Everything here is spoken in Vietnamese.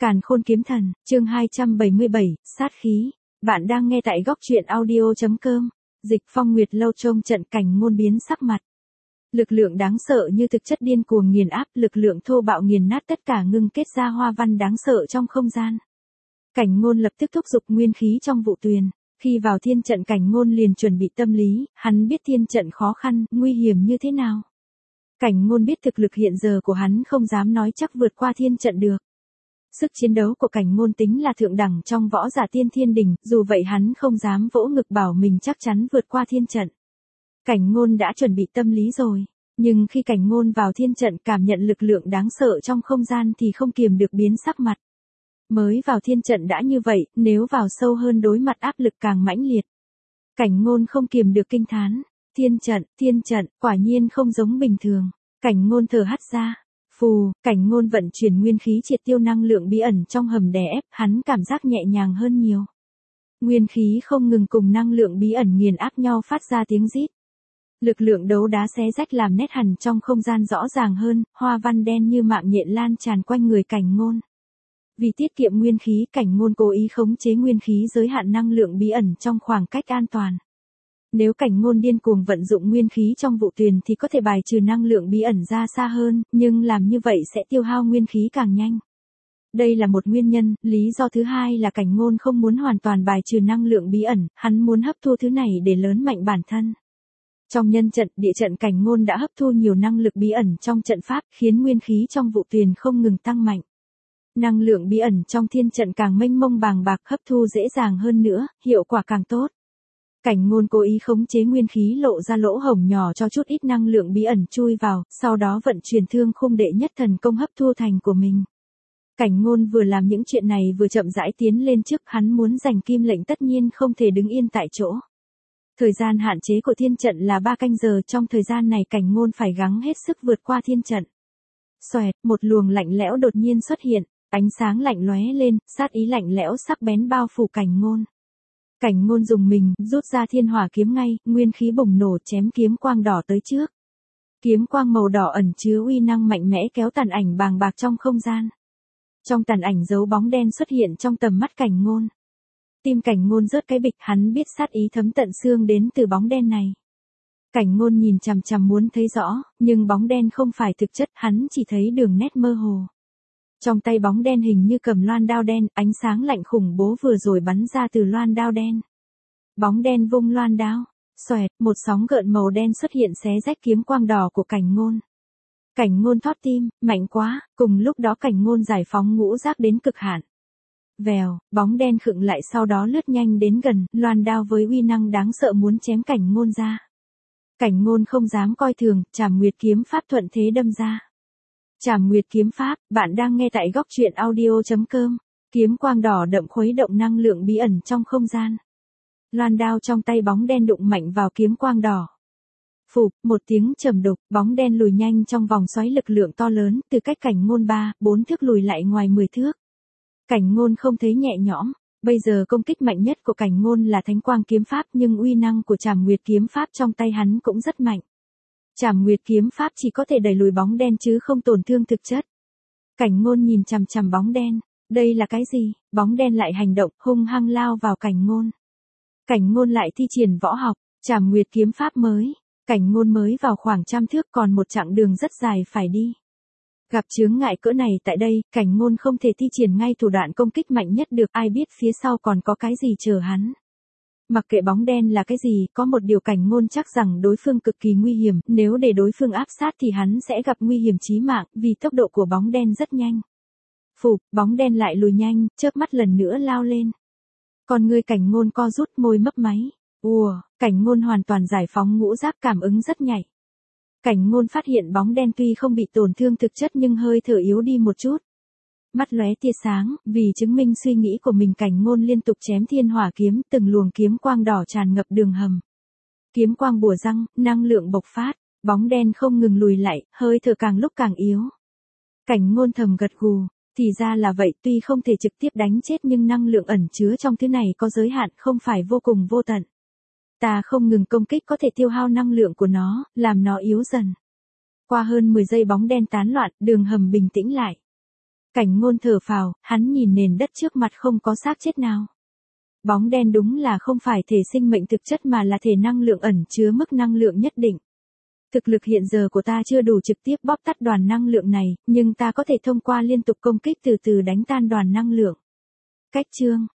Càn Khôn Kiếm Thần, chương 277, sát khí. Bạn đang nghe tại góc truyện audio.com. Dịch Phong Nguyệt Lâu trông trận cảnh ngôn biến sắc mặt. Lực lượng đáng sợ như thực chất điên cuồng nghiền áp, lực lượng thô bạo nghiền nát tất cả, ngưng kết ra hoa văn đáng sợ trong không gian. Cảnh ngôn lập tức thúc giục nguyên khí trong vụ tuyền. Khi vào thiên trận, cảnh ngôn liền chuẩn bị tâm lý, hắn biết thiên trận khó khăn, nguy hiểm như thế nào. Cảnh ngôn biết thực lực hiện giờ của hắn không dám nói chắc vượt qua thiên trận được. Sức chiến đấu của cảnh ngôn tính là thượng đẳng trong võ giả tiên thiên đỉnh, dù vậy hắn không dám vỗ ngực bảo mình chắc chắn vượt qua thiên trận. Cảnh ngôn đã chuẩn bị tâm lý rồi, nhưng khi cảnh ngôn vào thiên trận cảm nhận lực lượng đáng sợ trong không gian thì không kiềm được biến sắc mặt. Mới vào thiên trận đã như vậy, nếu vào sâu hơn đối mặt áp lực càng mãnh liệt. Cảnh ngôn không kiềm được kinh thán, thiên trận, quả nhiên không giống bình thường. Cảnh ngôn thở hắt ra. Phù, cảnh ngôn vận chuyển nguyên khí triệt tiêu năng lượng bí ẩn trong hầm đè ép, hắn cảm giác nhẹ nhàng hơn nhiều. Nguyên khí không ngừng cùng năng lượng bí ẩn nghiền áp nhau phát ra tiếng rít. Lực lượng đấu đá xé rách làm nét hằn trong không gian rõ ràng hơn, hoa văn đen như mạng nhện lan tràn quanh người cảnh ngôn. Vì tiết kiệm nguyên khí, cảnh ngôn cố ý khống chế nguyên khí giới hạn năng lượng bí ẩn trong khoảng cách an toàn. Nếu cảnh ngôn điên cuồng vận dụng nguyên khí trong vụ tuyền thì có thể bài trừ năng lượng bí ẩn ra xa hơn, nhưng làm như vậy sẽ tiêu hao nguyên khí càng nhanh. Đây là một nguyên nhân, lý do thứ hai là cảnh ngôn không muốn hoàn toàn bài trừ năng lượng bí ẩn, hắn muốn hấp thu thứ này để lớn mạnh bản thân. Trong nhân trận, địa trận, cảnh ngôn đã hấp thu nhiều năng lực bí ẩn trong trận pháp, khiến nguyên khí trong vụ tuyền không ngừng tăng mạnh. Năng lượng bí ẩn trong thiên trận càng mênh mông bàng bạc, hấp thu dễ dàng hơn nữa, hiệu quả càng tốt. Cảnh ngôn cố ý khống chế nguyên khí lộ ra lỗ hổng nhỏ cho chút ít năng lượng bí ẩn chui vào, sau đó vận chuyển thương khung đệ nhất thần công hấp thu thành của mình. Cảnh ngôn vừa làm những chuyện này vừa chậm rãi tiến lên trước, hắn muốn giành kim lệnh tất nhiên không thể đứng yên tại chỗ. Thời gian hạn chế của thiên trận là 3 canh giờ, trong thời gian này cảnh ngôn phải gắng hết sức vượt qua thiên trận. Xoẹt, một luồng lạnh lẽo đột nhiên xuất hiện, ánh sáng lạnh lóe lên, sát ý lạnh lẽo sắc bén bao phủ cảnh ngôn. Cảnh ngôn dùng mình, rút ra thiên hỏa kiếm ngay, nguyên khí bùng nổ chém kiếm quang đỏ tới trước. Kiếm quang màu đỏ ẩn chứa uy năng mạnh mẽ kéo tàn ảnh bàng bạc trong không gian. Trong tàn ảnh dấu bóng đen xuất hiện trong tầm mắt cảnh ngôn. Tim cảnh ngôn rớt cái bịch, hắn biết sát ý thấm tận xương đến từ bóng đen này. Cảnh ngôn nhìn chằm chằm muốn thấy rõ, nhưng bóng đen không phải thực chất, hắn chỉ thấy đường nét mơ hồ. Trong tay bóng đen hình như cầm loan đao đen, ánh sáng lạnh khủng bố vừa rồi bắn ra từ loan đao đen. Bóng đen vung loan đao, xoẹt, một sóng gợn màu đen xuất hiện xé rách kiếm quang đỏ của cảnh ngôn. Cảnh ngôn thót tim, mạnh quá, cùng lúc đó cảnh ngôn giải phóng ngũ giác đến cực hạn. Vèo, bóng đen khựng lại sau đó lướt nhanh đến gần, loan đao với uy năng đáng sợ muốn chém cảnh ngôn ra. Cảnh ngôn không dám coi thường, Trảm Nguyệt kiếm pháp thuận thế đâm ra. Trảm Nguyệt kiếm pháp, bạn đang nghe tại góc truyện audio.com. Kiếm quang đỏ đậm khuấy động năng lượng bí ẩn trong không gian. Loan đao trong tay bóng đen đụng mạnh vào kiếm quang đỏ. Phụp, một tiếng trầm đục, bóng đen lùi nhanh trong vòng xoáy lực lượng to lớn, từ cách cảnh ngôn 3-4 thước lùi lại ngoài 10 thước. Cảnh ngôn không thấy nhẹ nhõm, bây giờ công kích mạnh nhất của cảnh ngôn là Thánh Quang kiếm pháp, nhưng uy năng của Trảm Nguyệt kiếm pháp trong tay hắn cũng rất mạnh. Trảm Nguyệt kiếm pháp chỉ có thể đẩy lùi bóng đen chứ không tổn thương thực chất. Cảnh ngôn nhìn chằm chằm bóng đen, đây là cái gì? Bóng đen lại hành động, hung hăng lao vào cảnh ngôn. Cảnh ngôn lại thi triển võ học, Trảm Nguyệt kiếm pháp mới. Cảnh ngôn mới vào khoảng trăm thước, còn một chặng đường rất dài phải đi. Gặp chướng ngại cỡ này tại đây, cảnh ngôn không thể thi triển ngay thủ đoạn công kích mạnh nhất được, ai biết phía sau còn có cái gì chờ hắn. Mặc kệ bóng đen là cái gì, có một điều cảnh ngôn chắc rằng đối phương cực kỳ nguy hiểm, nếu để đối phương áp sát thì hắn sẽ gặp nguy hiểm chí mạng, vì tốc độ của bóng đen rất nhanh. Phụp, bóng đen lại lùi nhanh, chớp mắt lần nữa lao lên. Còn người cảnh ngôn co rút, môi mấp máy. Cảnh ngôn hoàn toàn giải phóng ngũ giác, cảm ứng rất nhạy. Cảnh ngôn phát hiện bóng đen tuy không bị tổn thương thực chất nhưng hơi thở yếu đi một chút. Mắt lóe tia sáng, vì chứng minh suy nghĩ của mình cảnh ngôn liên tục chém thiên hỏa kiếm, từng luồng kiếm quang đỏ tràn ngập đường hầm. Kiếm quang bùa răng, năng lượng bộc phát, bóng đen không ngừng lùi lại, hơi thở càng lúc càng yếu. Cảnh ngôn thầm gật gù, thì ra là vậy, tuy không thể trực tiếp đánh chết nhưng năng lượng ẩn chứa trong thứ này có giới hạn, không phải vô cùng vô tận. Ta không ngừng công kích có thể tiêu hao năng lượng của nó, làm nó yếu dần. Qua hơn 10 giây bóng đen tán loạn, đường hầm bình tĩnh lại. Cảnh Ngôn thở phào, hắn nhìn nền đất trước mặt không có xác chết nào. Bóng đen đúng là không phải thể sinh mệnh thực chất mà là thể năng lượng ẩn chứa mức năng lượng nhất định. Thực lực hiện giờ của ta chưa đủ trực tiếp bóp tắt đoàn năng lượng này, nhưng ta có thể thông qua liên tục công kích từ từ đánh tan đoàn năng lượng. Cách chương